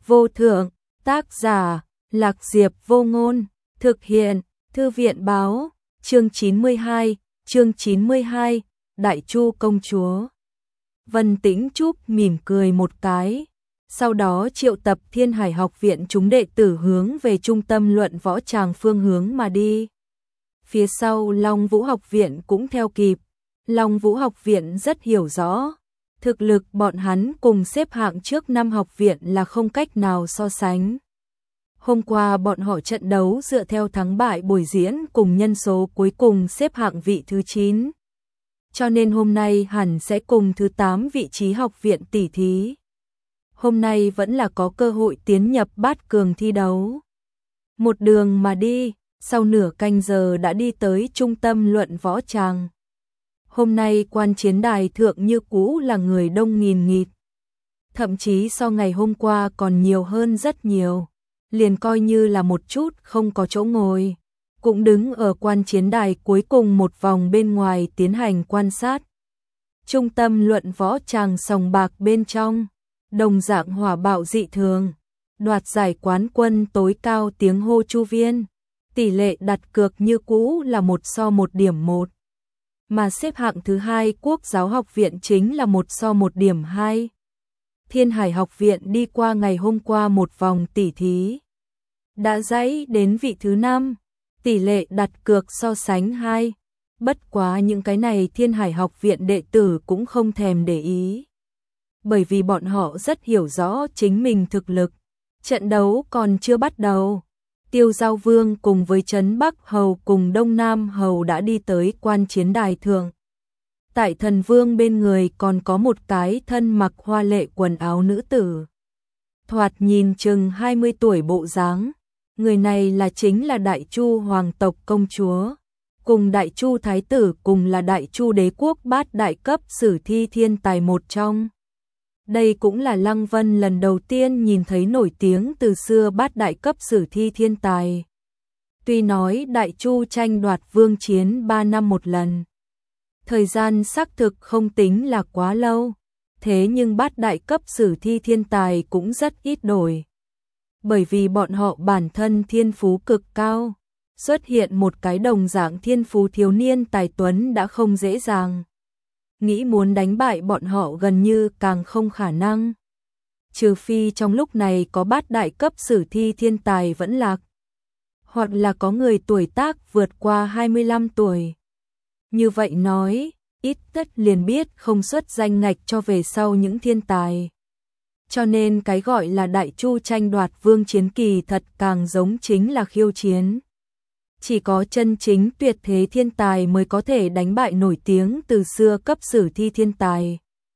vô thượng, tác giả, Lạc Diệp Vô Ngôn, thực hiện, Thư viện báo, chương 92, Đại Chu công chúa. Vân Tĩnh Trúc mỉm cười một cái, sau đó triệu tập Thiên Hải học viện chúng đệ tử hướng về trung tâm luận võ tràng phương hướng mà đi. Phía sau Long Vũ học viện cũng theo kịp. Long Vũ học viện rất hiểu rõ, thực lực bọn hắn cùng xếp hạng trước 5 học viện là không cách nào so sánh. Hôm qua bọn họ trận đấu dựa theo thắng bại buổi diễn cùng nhân số cuối cùng xếp hạng vị thứ 9. Cho nên hôm nay hẳn sẽ cùng thứ 8 vị trí học viện tỉ thí. Hôm nay vẫn là có cơ hội tiến nhập bát cường thi đấu. Một đường mà đi, sau nửa canh giờ đã đi tới trung tâm luận võ tràng. Hôm nay quan chiến đài thượng như cũ là người đông nghìn nghịt. Thậm chí so ngày hôm qua còn nhiều hơn rất nhiều. Liền coi như là một chút không có chỗ ngồi, cũng đứng ở quan chiến đài cuối cùng một vòng bên ngoài tiến hành quan sát. Trung tâm luận võ tràng sòng bạc bên trong, đồng dạng hỏa bạo dị thường, đoạt giải quán quân tối cao tiếng hô chu viên, tỷ lệ đặt cược như cũ là 1:1.1. Mà xếp hạng thứ 2 Quốc giáo học viện chính là 1:1.2. Thiên Hải học viện đi qua ngày hôm qua một vòng tỉ thí, đã dãy đến vị thứ 5, tỷ lệ đặt cược so sánh 2. Bất quá những cái này Thiên Hải học viện đệ tử cũng không thèm để ý. Bởi vì bọn họ rất hiểu rõ chính mình thực lực. Trận đấu còn chưa bắt đầu. Tiêu Giao Vương cùng với Trấn Bắc Hầu cùng Đông Nam Hầu đã đi tới quan chiến đài thượng. Tại Thần Vương bên người còn có một cái thân mặc hoa lệ quần áo nữ tử. Thoạt nhìn chừng 20 tuổi bộ dáng. Người này là chính là Đại Chu hoàng tộc công chúa. Cùng Đại Chu thái tử cùng là Đại Chu đế quốc bát đại cấp sử thi thiên tài một trong. Đây cũng là Lăng Vân lần đầu tiên nhìn thấy nổi tiếng từ xưa bát đại cấp sử thi thiên tài. Tuy nói Đại Chu tranh đoạt vương chiến 3 năm một lần. Thời gian xác thực không tính là quá lâu. Thế nhưng bát đại cấp sử thi thiên tài cũng rất ít đổi. Bởi vì bọn họ bản thân thiên phú cực cao. Xuất hiện một cái đồng dạng thiên phú thiếu niên tài tuấn đã không dễ dàng. Nghĩ muốn đánh bại bọn họ gần như càng không khả năng. Trừ phi trong lúc này có bát đại cấp sử thi thiên tài vẫn lạc. Hoặc là có người tuổi tác vượt qua 25 tuổi. Như vậy nói, ít tất liền biết không xuất danh ngạch cho về sau những thiên tài. Cho nên cái gọi là Đại Chu tranh đoạt vương chiến kỳ thật càng giống chính là khiêu chiến. Chỉ có chân chính tuyệt thế thiên tài mới có thể đánh bại nổi tiếng từ xưa cấp sử thi thiên tài.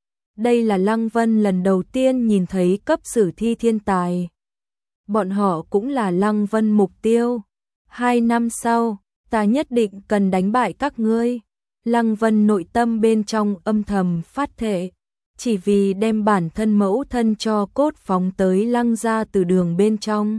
Đây là Lăng Vân lần đầu tiên nhìn thấy cấp sử thi thiên tài. Bọn họ cũng là Lăng Vân mục tiêu. 2 năm sau, ta nhất định cần đánh bại các ngươi. Lăng Vân nội tâm bên trong âm thầm phát thệ. Chỉ vì đem bản thân mẫu thân cho cốt phóng tới Lăng gia từ đường bên trong.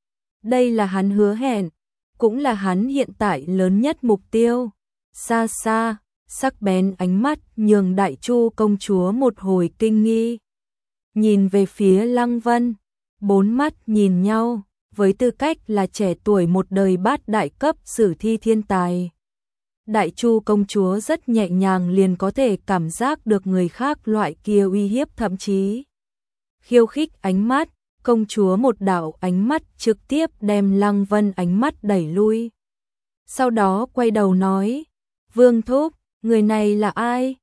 Đây là hắn hứa hẹn. Cũng là hắn hiện tại lớn nhất mục tiêu. Xa xa, sắc bén ánh mắt nhường Đại Chu công chúa một hồi kinh nghi. Nhìn về phía Lăng Vân, 4 mắt nhìn nhau, với tư cách là trẻ tuổi một đời bát đại cấp sử thi thiên tài. Đại Chu công chúa rất nhẹ nhàng liền có thể cảm giác được người khác loại kia uy hiếp thậm chí khiêu khích ánh mắt. Công chúa một đạo ánh mắt trực tiếp đem Lăng Vân ánh mắt đẩy lui. Sau đó quay đầu nói, Vương Thúc, người này là ai?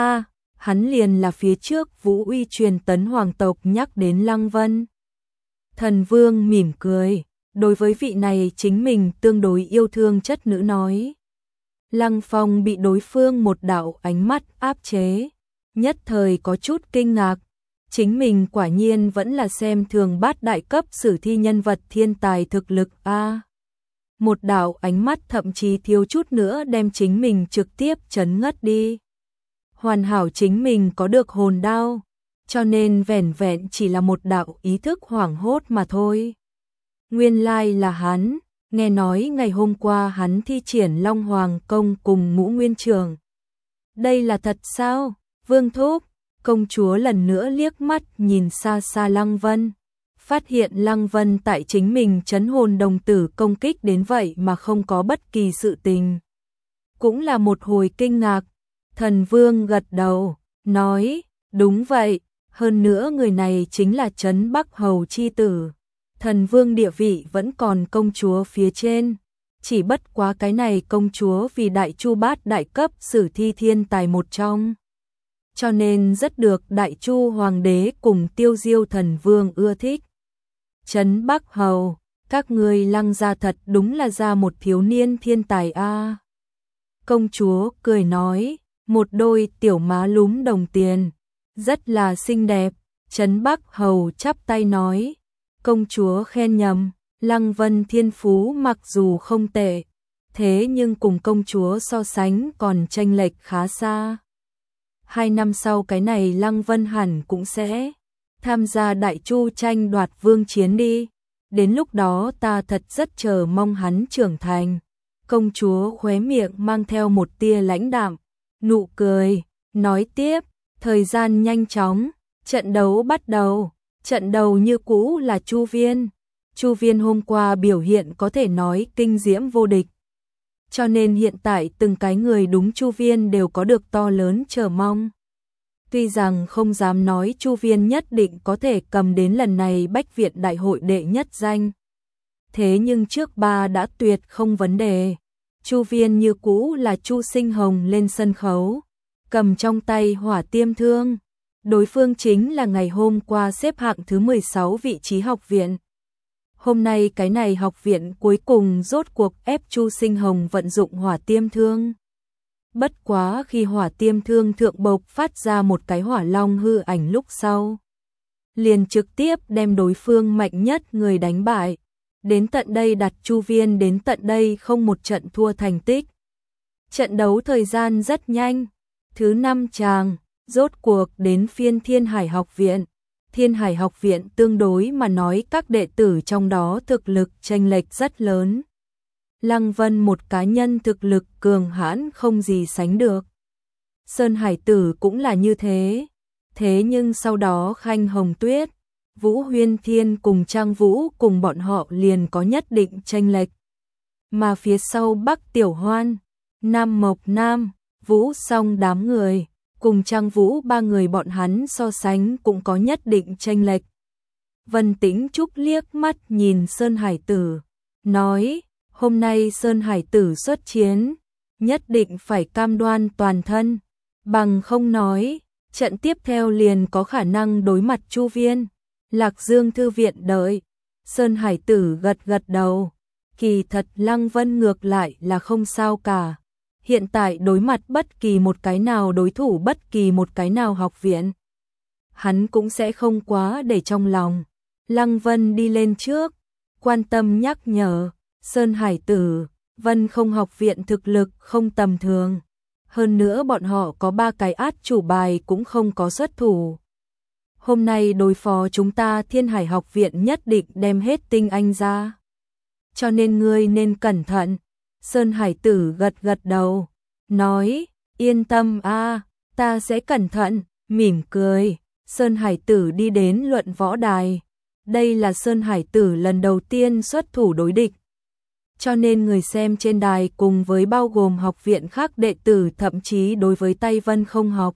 Hắn liền là phía trước Vũ Uy truyền tấn hoàng tộc nhắc đến Lăng Vân. Thần Vương mỉm cười, đối với vị này chính mình tương đối yêu thương chất nữ nói. Lăng Phong bị đối phương một đạo ánh mắt áp chế, nhất thời có chút kinh ngạc. Chính mình quả nhiên vẫn là xem thường bát đại cấp sử thi nhân vật thiên tài thực lực a. Một đạo ánh mắt thậm chí thiếu chút nữa đem chính mình trực tiếp chấn ngất đi. Hoàn hảo chính mình có được hồn đao, cho nên vẻn vẹn chỉ là một đạo ý thức hoảng hốt mà thôi. Nguyên lai là hắn, nghe nói ngày hôm qua hắn thi triển Long Hoàng công cùng Ngũ Nguyên Trường. Đây là thật sao, Vương Thúc? Công chúa lần nữa liếc mắt nhìn xa xa Lăng Vân, phát hiện Lăng Vân tại chính mình trấn hồn đồng tử công kích đến vậy mà không có bất kỳ sự tình. Cũng là một hồi kinh ngạc, Thần Vương gật đầu, nói, đúng vậy, hơn nữa người này chính là Trấn Bắc Hầu chi tử. Thần Vương địa vị vẫn còn công chúa phía trên, chỉ bất quá cái này công chúa vì Đại Chu Bát đại cấp sử thi thiên tài một trong. Cho nên rất được Đại Chu Hoàng đế cùng Tiêu Diêu Thần Vương ưa thích. Trấn Bắc Hầu, các ngươi Lăng gia thật đúng là ra một thiếu niên thiên tài a. Công chúa cười nói, một đôi tiểu má lúm đồng tiền, rất là xinh đẹp. Trấn Bắc Hầu chắp tay nói, công chúa khen nhầm, Lăng Vân thiên phú mặc dù không tệ, thế nhưng cùng công chúa so sánh còn chênh lệch khá xa. 2 năm sau cái này Lăng Vân hẳn cũng sẽ tham gia Đại Chu tranh đoạt vương chiến đi. Đến lúc đó ta thật rất chờ mong hắn trưởng thành. Công chúa khóe miệng mang theo một tia lãnh đạm, nụ cười, nói tiếp, thời gian nhanh chóng, trận đấu bắt đầu. Trận đầu như cũ là Chu Viên. Chu Viên hôm qua biểu hiện có thể nói kinh diễm vô địch. Cho nên hiện tại từng cái người đúng Chu Viên đều có được to lớn chờ mong. Tuy rằng không dám nói Chu Viên nhất định có thể cầm đến lần này Bách Viện Đại hội đệ nhất danh. Thế nhưng trước 3 đã tuyệt không vấn đề. Chu Viên như cũ là Chu Sinh Hồng lên sân khấu, cầm trong tay hỏa tiêm thương. Đối phương chính là ngày hôm qua xếp hạng thứ 16 vị trí học viện. Hôm nay cái này học viện cuối cùng rốt cuộc ép Chu Sinh Hồng vận dụng hỏa tiêm thương. Bất quá khi hỏa tiêm thương thượng bộc phát ra một cái hỏa long hư ảnh lúc sau, liền trực tiếp đem đối phương mạnh nhất người đánh bại. Đến tận đây đặt Chu Viên đến tận đây không một trận thua thành tích. Trận đấu thời gian rất nhanh. Thứ 5 tràng, rốt cuộc đến phiên Thiên Hải học viện. Thiên Hải học viện tương đối mà nói các đệ tử trong đó thực lực chênh lệch rất lớn. Lăng Vân một cá nhân thực lực cường hãn không gì sánh được. Sơn Hải Tử cũng là như thế. Thế nhưng sau đó Khanh Hồng Tuyết, Vũ Huyên Thiên cùng Trang Vũ cùng bọn họ liền có nhất định chênh lệch. Mà phía sau Bắc Tiểu Hoan, Nam Mộc Nam, Vũ Song đám người, cùng Trang Vũ 3 người bọn hắn so sánh cũng có nhất định chênh lệch. Vân Tĩnh Trúc liếc mắt nhìn Sơn Hải Tử, nói, hôm nay Sơn Hải Tử xuất chiến, nhất định phải cam đoan toàn thân, bằng không nói, trận tiếp theo liền có khả năng đối mặt Chu Viên. Lạc Dương thư viện đợi. Sơn Hải Tử gật gật đầu. Kỳ thật Lăng Vân ngược lại là không sao cả. Hiện tại đối mặt bất kỳ một cái nào đối thủ, bất kỳ một cái nào học viện, hắn cũng sẽ không quá để trong lòng. Lăng Vân đi lên trước, quan tâm nhắc nhở, Sơn Hải Tử, Vân không học viện thực lực không tầm thường. Hơn nữa bọn họ có 3 cái át chủ bài cũng không có xuất thủ. Hôm nay đối phó chúng ta Thiên Hải học viện nhất định đem hết tinh anh ra. Cho nên ngươi nên cẩn thận. Sơn Hải Tử gật gật đầu, nói, yên tâm a, ta sẽ cẩn thận, mỉm cười. Sơn Hải Tử đi đến luận võ đài. Đây là Sơn Hải Tử lần đầu tiên xuất thủ đối địch. Cho nên người xem trên đài cùng với bao gồm học viện khác đệ tử, thậm chí đối với Tây Vân không học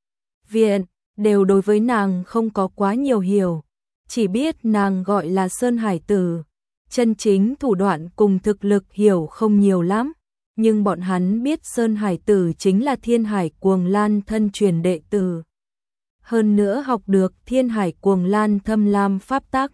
viện, đều đối với nàng không có quá nhiều hiểu. Chỉ biết nàng gọi là Sơn Hải Tử. Chân chính thủ đoạn cùng thực lực hiểu không nhiều lắm. Nhưng bọn hắn biết Sơn Hải Tử chính là Thiên Hải Cuồng Lan thân truyền đệ tử. Hơn nữa học được Thiên Hải Cuồng Lan thâm lam pháp tắc.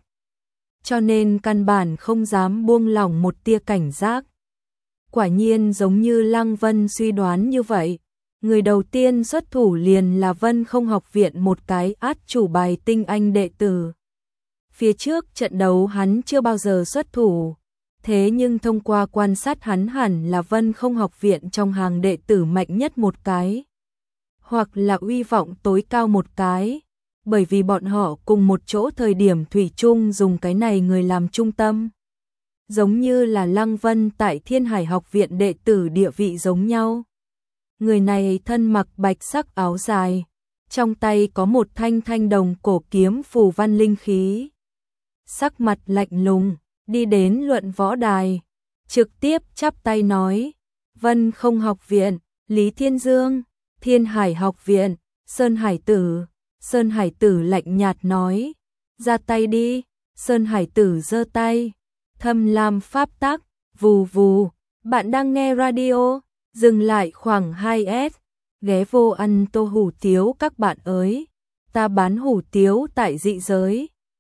Cho nên căn bản không dám buông lỏng một tia cảnh giác. Quả nhiên giống như Lăng Vân suy đoán như vậy. Người đầu tiên xuất thủ liền là Vân không học viện một cái át chủ bài tinh anh đệ tử. Phía trước trận đấu hắn chưa bao giờ xuất thủ. Thế nhưng thông qua quan sát hắn hẳn là Vân không học viện trong hàng đệ tử mạnh nhất một cái. Hoặc là uy vọng tối cao một cái. Bởi vì bọn họ cùng một chỗ thời điểm thủy chung dùng cái này người làm trung tâm. Giống như là Lăng Vân tại Thiên Hải học viện đệ tử địa vị giống nhau. Người này thân mặc bạch sắc áo dài. Trong tay có một thanh thanh đồng cổ kiếm phù văn linh khí. sắc mặt lạnh lùng, đi đến luận võ đài, trực tiếp chắp tay nói, Vân Không học viện, Lý Thiên Dương, Thiên Hải học viện, Sơn Hải Tử lạnh nhạt nói, ra tay đi. Sơn Hải Tử giơ tay, thâm lam pháp tắc, vù vù. Bạn đang nghe radio, dừng lại khoảng 2S, ghé vô ăn tô hủ tiếu các bạn ơi. Ta bán hủ tiếu tại dị giới.